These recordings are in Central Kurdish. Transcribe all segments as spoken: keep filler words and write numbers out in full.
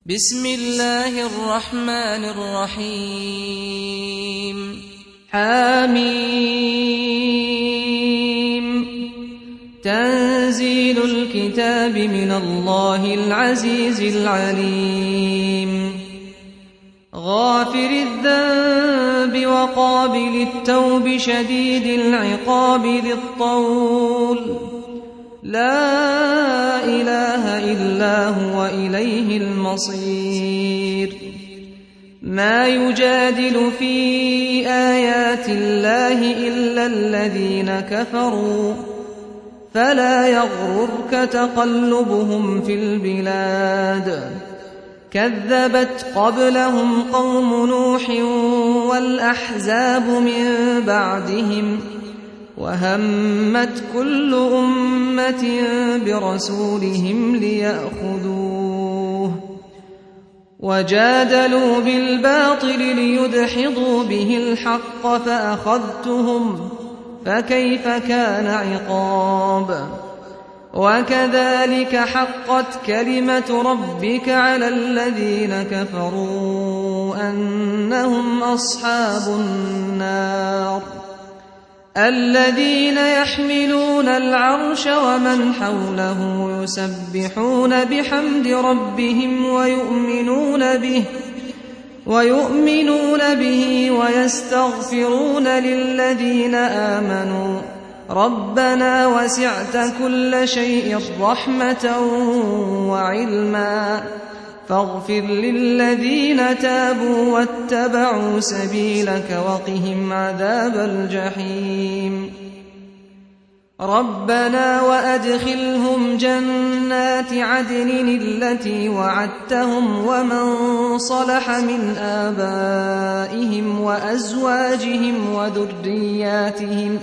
بسم الله الرحمن الرحيم حميم تنزيل الكتاب من الله العزيز العليم غافر الذنب وقابل التوب شديد العقاب ذي الطول لا إله إلا هو إليه المصير ما يجادل في آيات الله إلا الذين كفروا فلا يغررك تقلبهم في البلاد كذبت قبلهم قوم نوح والأحزاب من بعدهم وهمت كل أمة برسولهم ليأخذوه وجادلوا بالباطل ليدحضوا به الحق فأخذتهم فكيف كان عقاب وكذلك حقت كلمة ربك على الذين كفروا أنهم أصحاب النار الذين يحملون العرش ومن حوله يسبحون بحمد ربهم ويؤمنون به ويؤمنون به ويستغفرون للذين آمنوا ربنا وسعت كل شيء رحمة وعلما فاغفر للذين تابوا واتبعوا سبيلك وقهم عذاب الجحيم ربنا وأدخلهم جنات عدن التي وعدتهم ومن صلح من آبائهم وأزواجهم وذرياتهم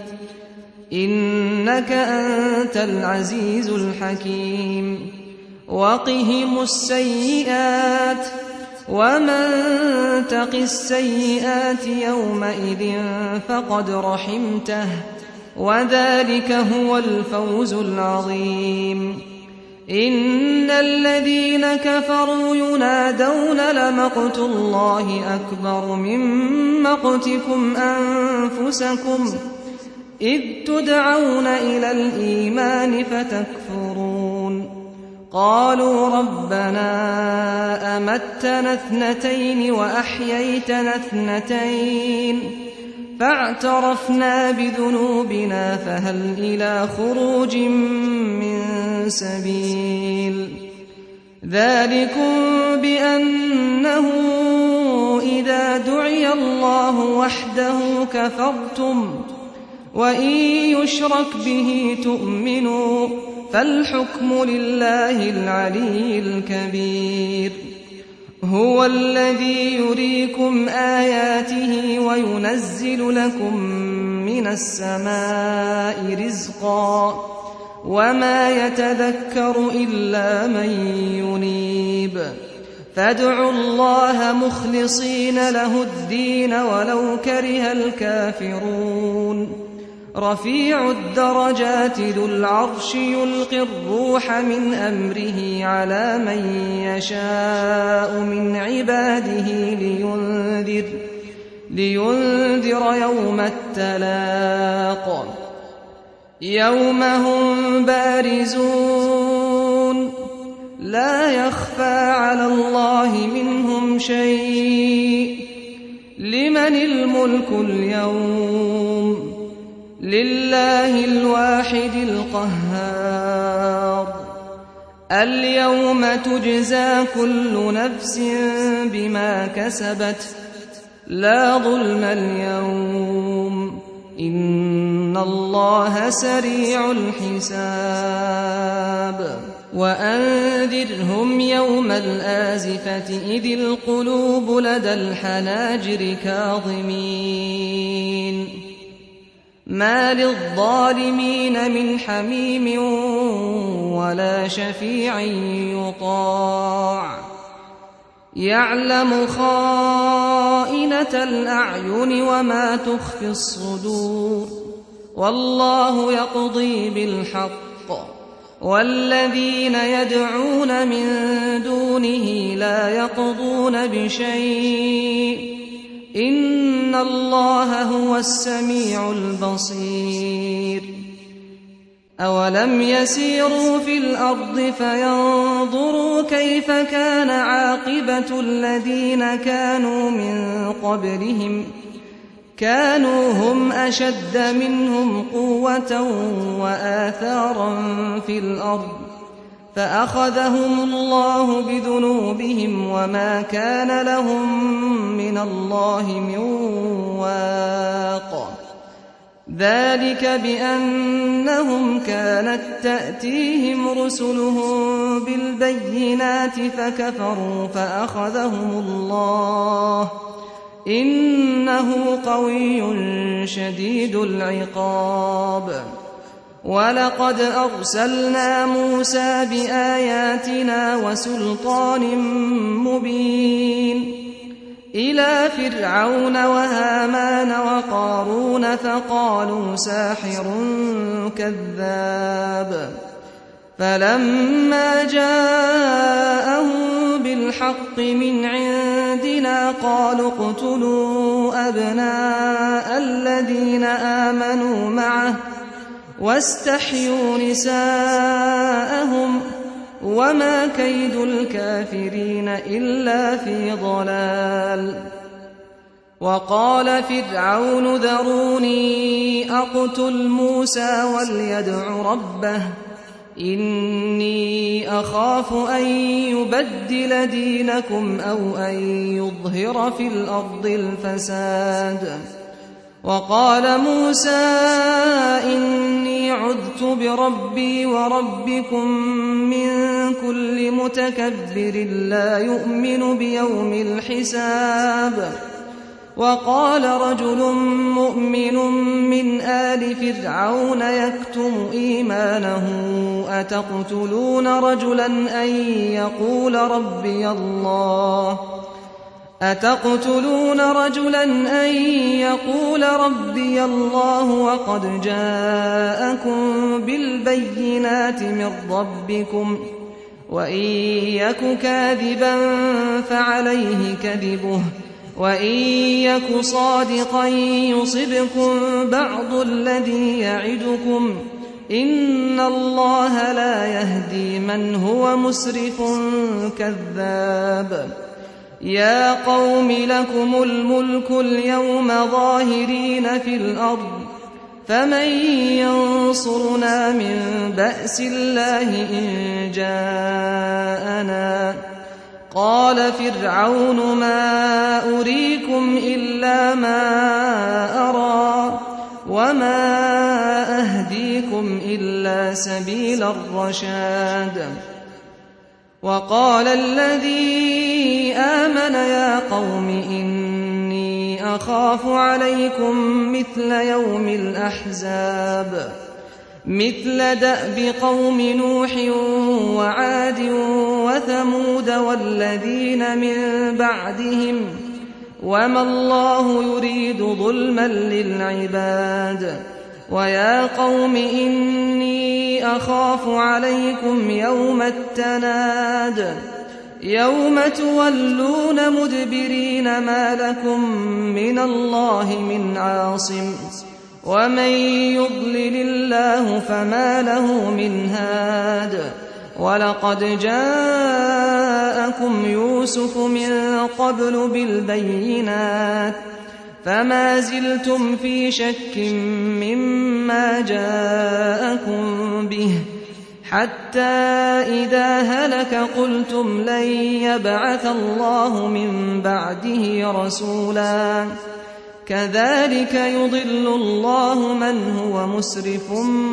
إنك أنت العزيز الحكيم وقهم السيئات ومن تق السيئات يومئذ فقد رحمته وذلك هو الفوز العظيم إن الذين كفروا ينادون لمقت الله أكبر من مقتكم أنفسكم إذ تدعون إلى الإيمان فتكفرون قالوا ربنا أمتنا اثنتين وأحييتنا اثنتين فاعترفنا بذنوبنا فهل إلى خروج من سبيل ذلكم بأنه إذا دعي الله وحده كفرتم وإن يشرك به تؤمنوا فالحكم لله العلي الكبير هو الذي يريكم آياته وينزل لكم من السماء رزقا وما يتذكر إلا من ينيب فادعوا الله مخلصين له الدين ولو كره الكافرون رفيع الدرجات ذو العرش يلقي الروح من أمره على من يشاء من عباده لينذر, لينذر يوم التلاق يوم هم بارزون لا يخفى على الله منهم شيء لمن الملك اليوم لله الواحد القهار اليوم تجزى كل نفس بما كسبت لا ظلم اليوم إن الله سريع الحساب وأنذرهم يوم الآزفة إذ القلوب لدى الحناجر كاظمين ما للظالمين من حميم ولا شفيع يطاع يعلم خائنة الأعين وما تخفي الصدور والله يقضي بالحق والذين يدعون من دونه لا يقضون بشيء إن الله هو السميع البصير أولم يسيروا في الأرض فينظروا كيف كان عاقبة الذين كانوا من قبلهم كانوا هم أشد منهم قوة وآثارا في الأرض فأخذهم الله بذنوبهم وما كان لهم من الله من واق ذلك بأنهم كانت تأتيهم رسلهم بالبينات فكفروا فأخذهم الله إنه قوي شديد العقاب ولقد أرسلنا موسى بآياتنا وسلطان مبين إلى فرعون وهامان وقارون فقالوا ساحر كذاب فلما جاءهم بالحق من عندنا قالوا اقتلوا أبناء الذين آمنوا معه واستحيوا نساءهم وما كيد الكافرين إلا في ضلال وقال فرعون ذروني أقتل موسى وليدع ربه إني أخاف أن يبدل دينكم أو أن يظهر في الأرض الفساد وقال موسى إني عذت بربي وربكم من كل متكبر لا يؤمن بيوم الحساب وقال رجل مؤمن من آل فرعون يكتم إيمانه أتقتلون رجلا أن يقول ربي الله أتقتلون رجلا أن يقول ربي الله وقد جاءكم بالبينات من ربكم وإن يك كاذبا فعليه كذبه وإن يك صادقا يصبكم بعض الذي يعدكم إن الله لا يهدي من هو مسرف كذاب يا قوم لكم الملك اليوم ظاهرين في الأرض فمن ينصرنا من بأس الله إن جاءنا قال فرعون ما أريكم إلا ما أرى وما أهديكم إلا سبيل الرشاد وقال الذي آمن يا قوم إني أخاف عليكم مثل يوم الأحزاب مثل دأب قوم نوح وعاد وثمود والذين من بعدهم وما الله يريد ظلما للعباد ويا قوم إني أخاف عليكم يوم التناد يوم تولون مدبرين ما لكم من الله من عاصم ومن يضلل الله فما له من هاد ولقد جاءكم يوسف من قبل بالبينات فما زلتم في شك مما جاءكم به حتى إذا هلك قلتم لن يبعث الله من بعده رسولا كذلك يضل الله من هو مسرف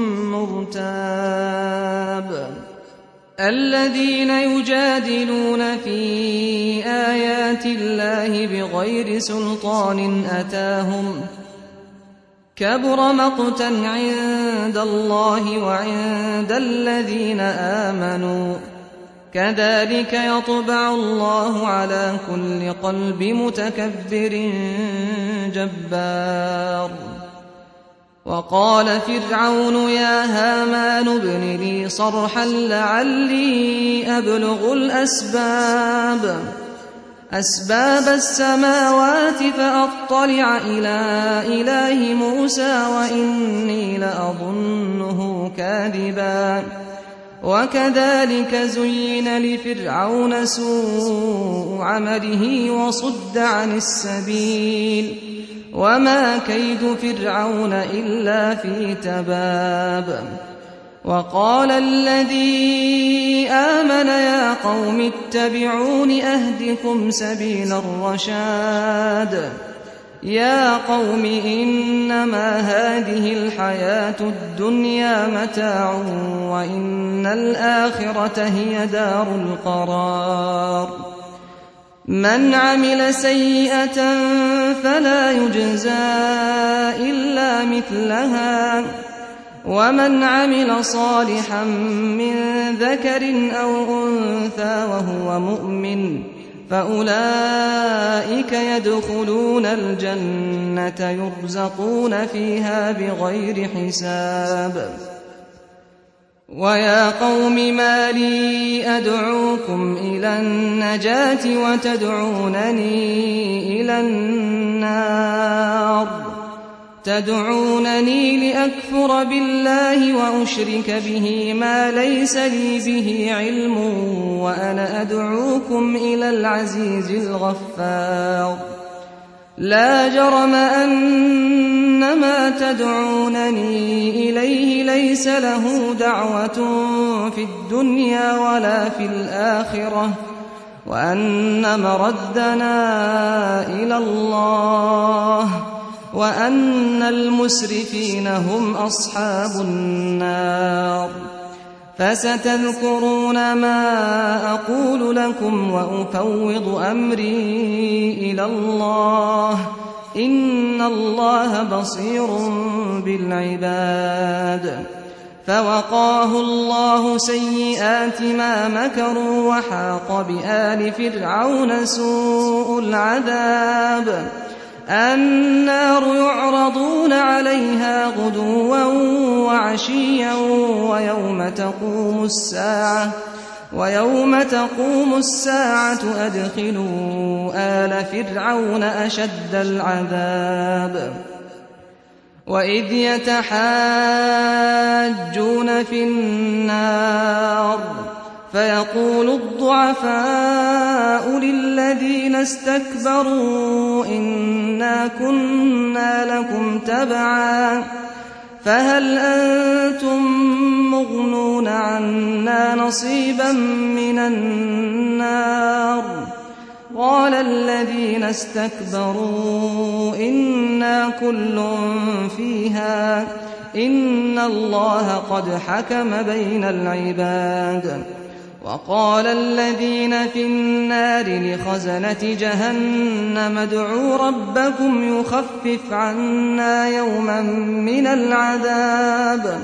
مرتاب الذين يجادلون في آيات الله بغير سلطان أتاهم كبر مقتا عند الله وعند الذين آمنوا كذلك يطبع الله على كل قلب متكبر جبار وقال فرعون يا هامان ابن لي صرحا لعلي أبلغ الأسباب أسباب السماوات فأطلع إلى إله موسى وإني لأظنه كاذبا وكذلك زين لفرعون سوء عمله وصد عن السبيل وما كيد فرعون إلا في تباب وقال الذي آمن يا قوم اتبعون أهدكم سبيل الرشاد يا قوم إنما هذه الحياة الدنيا متاع وإن الآخرة هي دار القرار من عمل سيئة فلا يجزى إلا مثلها ومن عمل صالحا من ذكر أو أنثى وهو مؤمن فأولئك يدخلون الجنة يرزقون فيها بغير حساب ويا قوم ما لي أدعوكم إلى النجاة وتدعونني إلى النار تدعونني لأكفر بالله وأشرك به ما ليس لي به علم وأنا أدعوكم إلى العزيز الغفار لا جرم أن ما تدعونني إليه ليس له دعوة في الدنيا ولا في الآخرة وأن مردنا إلى الله وأن المسرفين هم أصحاب النار فستذكرون ما أقول لكم وأفوض أمري إلى الله إن الله بصير بالعباد فوقاه الله سيئات ما مكروا وحاق بآل فرعون سوء العذاب النار يعرضون عليها غدوا وعشيا ويوم تقوم الساعة ويوم تقوم الساعة أدخلوا آل فرعون أشد العذاب وإذ يتحاجون في النار فيقول الضعفاء للذين استكبروا إنا كنا لكم تبعا فهل أنتم مغنون عنا نصيبا من النار قال الذين استكبروا إنا كل فيها إن الله قد حكم بين العباد وقال الذين في النار لخزنة جهنم ادعوا ربكم يخفف عنا يوما من العذاب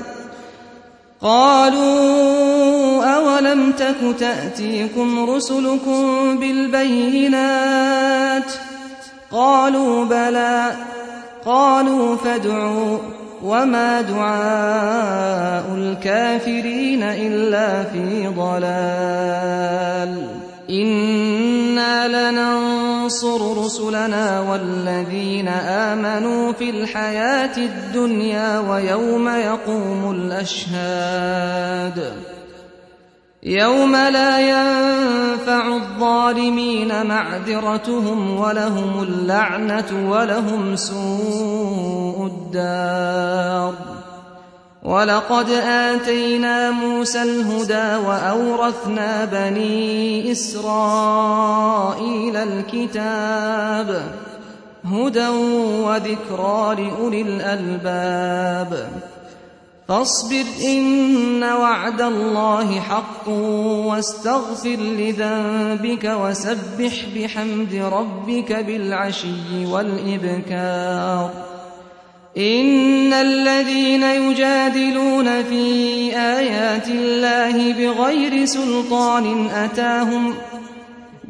قالوا أولم تك تأتيكم رسلكم بالبينات قالوا بلى قالوا فادعوا وما دعاء الكافرين إلا في ضلال إنا لننصر رسلنا والذين آمنوا في الحياة الدنيا ويوم يقوم الأشهاد يوم لا ينفع الظالمين معذرتهم ولهم اللعنة ولهم سوء الدار ولقد آتينا موسى الهدى وأورثنا بني إسرائيل الكتاب هدى وذكرى لأولي الألباب فاصبر إن وعد الله حق واستغفر لذنبك وسبح بحمد ربك بالعشي والإبكار إن الذين يجادلون في آيات الله بغير سلطان أتاهم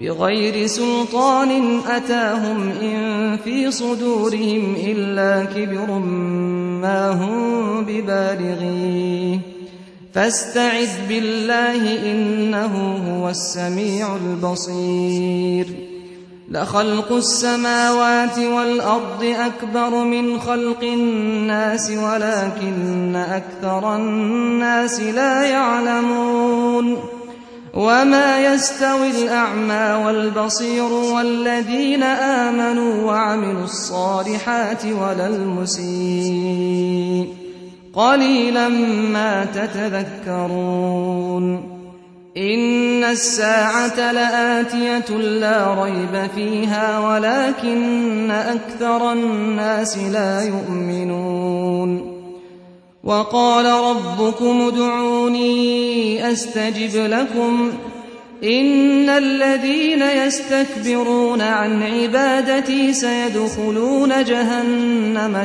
بغير سلطان أتاهم إن في صدورهم إلا كبر ما هم ببالغيه فاستعذ بالله إنه هو السميع البصير لخلق السماوات والأرض أكبر من خلق الناس ولكن أكثر الناس لا يعلمون وما يستوي الأعمى والبصير والذين آمنوا وعملوا الصالحات ولا المسيء قليلا ما تتذكرون إن الساعة لآتية لا ريب فيها ولكن أكثر الناس لا يؤمنون وقال ربكم ادعوني أستجب لكم إن الذين يستكبرون عن عبادتي سيدخلون جهنم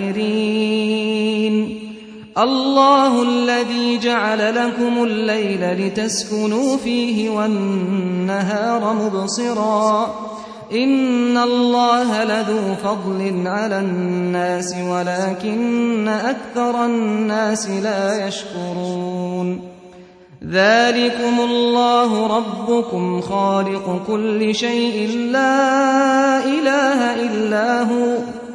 داخرين الله الذي جعل لكم الليل لتسكنوا فيه والنهار مبصرا إن الله لذو فضل على الناس ولكن أكثر الناس لا يشكرون ذلكم الله ربكم خالق كل شيء لا إله إلا هو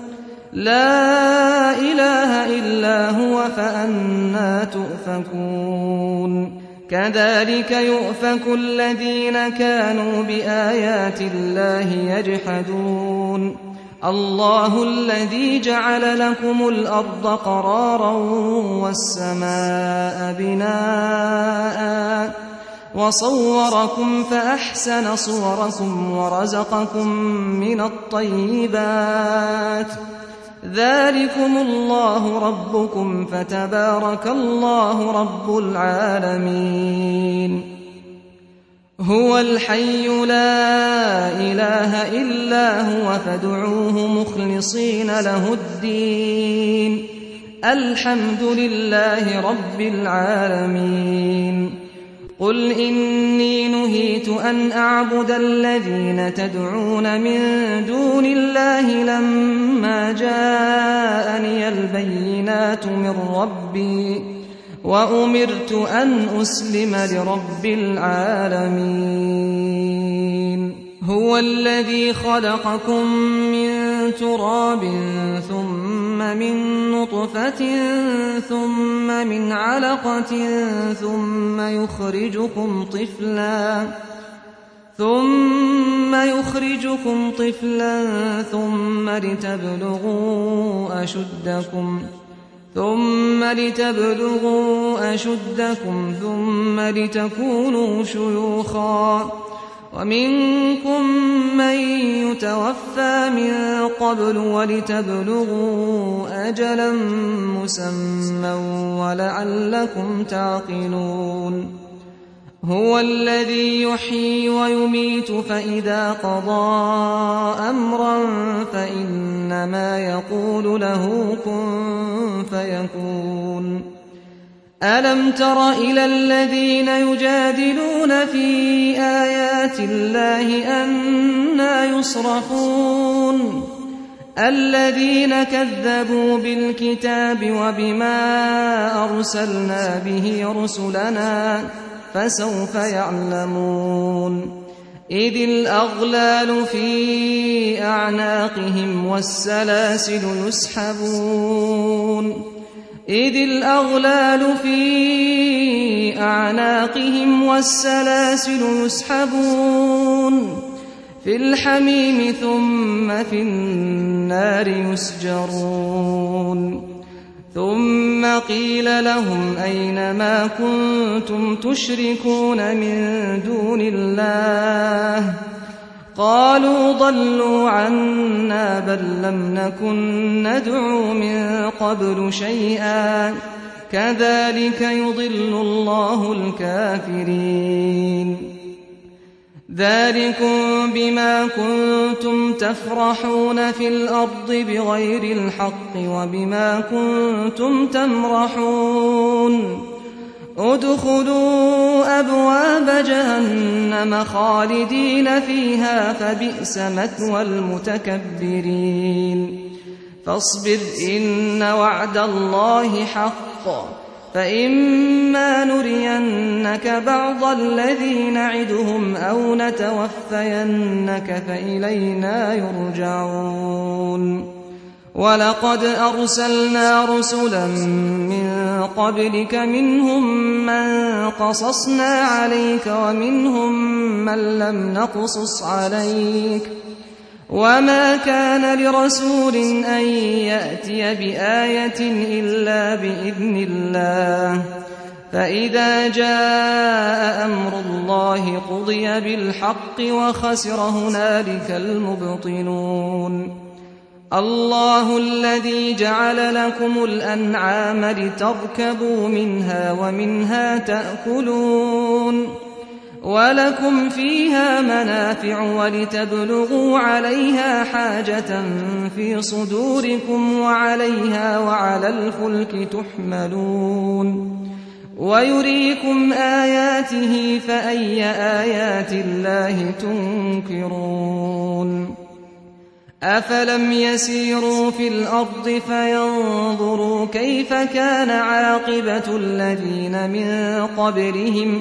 لا إله إلا هو فأنى تؤفكون كذلك يؤفك الذين كانوا بآيات الله يجحدون الله الذي جعل لكم الأرض قرارا والسماء بناء وصوركم فأحسن صوركم ورزقكم من الطيبات ذلكم الله ربكم فتبارك الله رب العالمين هو الحي لا إله إلا هو فادعوه مخلصين له الدين الحمد لله رب العالمين قل إني نهيت أن أعبد الذين تدعون من دون الله لما جاءني البينات من ربي وأمرت أن أسلم لرب العالمين هو الذي خلقكم من تراب ثم من نطفة ثم من علقة ثم يخرجكم طفلا ثم يخرجكم طفلا ثم لتبلغوا أشدكم ثم لتبلغوا أشدكم ثم لتكونوا شيوخا ومنكم من يتوفى من قبل ولتبلغوا أجلا مسمى ولعلكم تعقلون هو الذي يحيي ويميت فإذا قضى أمرا فإنما يقول له كن فيكون ألم تر إلى الذين يجادلون في آيات الله أنى يصرفون الذين كذبوا بالكتاب وبما أرسلنا به رسلنا فسوف يعلمون إذ الأغلال في أعناقهم والسلاسل يسحبون إذ الأغلال في أعناقهم والسلاسل يسحبون في الحميم ثم في النار يسجرون ثم قيل لهم أين ما كنتم تشركون من دون الله قالوا ضلوا عنا بل لم نكن ندعو من قبل شيئا كذلك يضل الله الكافرين ذلكم بما كنتم تفرحون في الأرض بغير الحق وبما كنتم تمرحون ادخلوا أبواب جهنم خالدين فيها فبئس مثوى المتكبرين فاصبر إن وعد الله حق فإما نرينك بعض الذي نعدهم أو نتوفينك فإلينا يرجعون ولقد أرسلنا رسلا من قبلك منهم من قصصنا عليك ومنهم من لم نقصص عليك وما كان لرسول أن يأتي بآية إلا بإذن الله فإذا جاء أمر الله قضي بالحق وخسر هنالك المبطلون الله الذي جعل لكم الأنعام لتركبوا منها ومنها تأكلون ولكم فيها منافع ولتبلغوا عليها حاجة في صدوركم وعليها وعلى الفلك تحملون ويريكم آياته فأي آيات الله تنكرون أفلم يسيروا في الأرض فينظروا كيف كان عاقبة الذين من قبلهم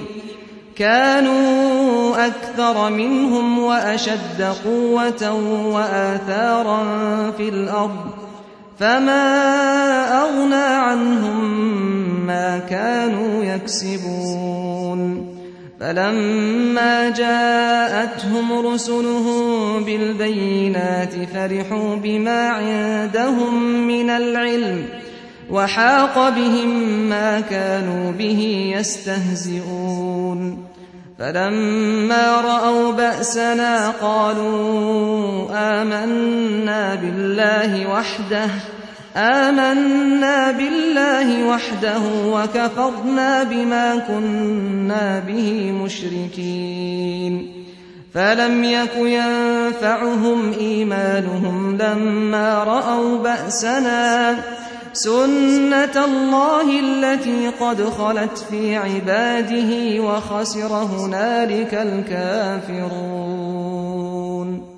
كانوا أكثر منهم وأشد قوة وآثارا في الأرض فما أغنى عنهم ما كانوا يكسبون فلما جاءتهم رسلهم بالبينات فرحوا بما عندهم من العلم وحاق بهم ما كانوا به يستهزئون فلما رأوا بأسنا قالوا آمنا بالله وحده آمنا بالله وحده وكفرنا بما كنا به مشركين فلم يك ينفعهم إيمانهم لما رأوا بأسنا سنة الله التي قد خلت في عباده وخسر هنالك الكافرون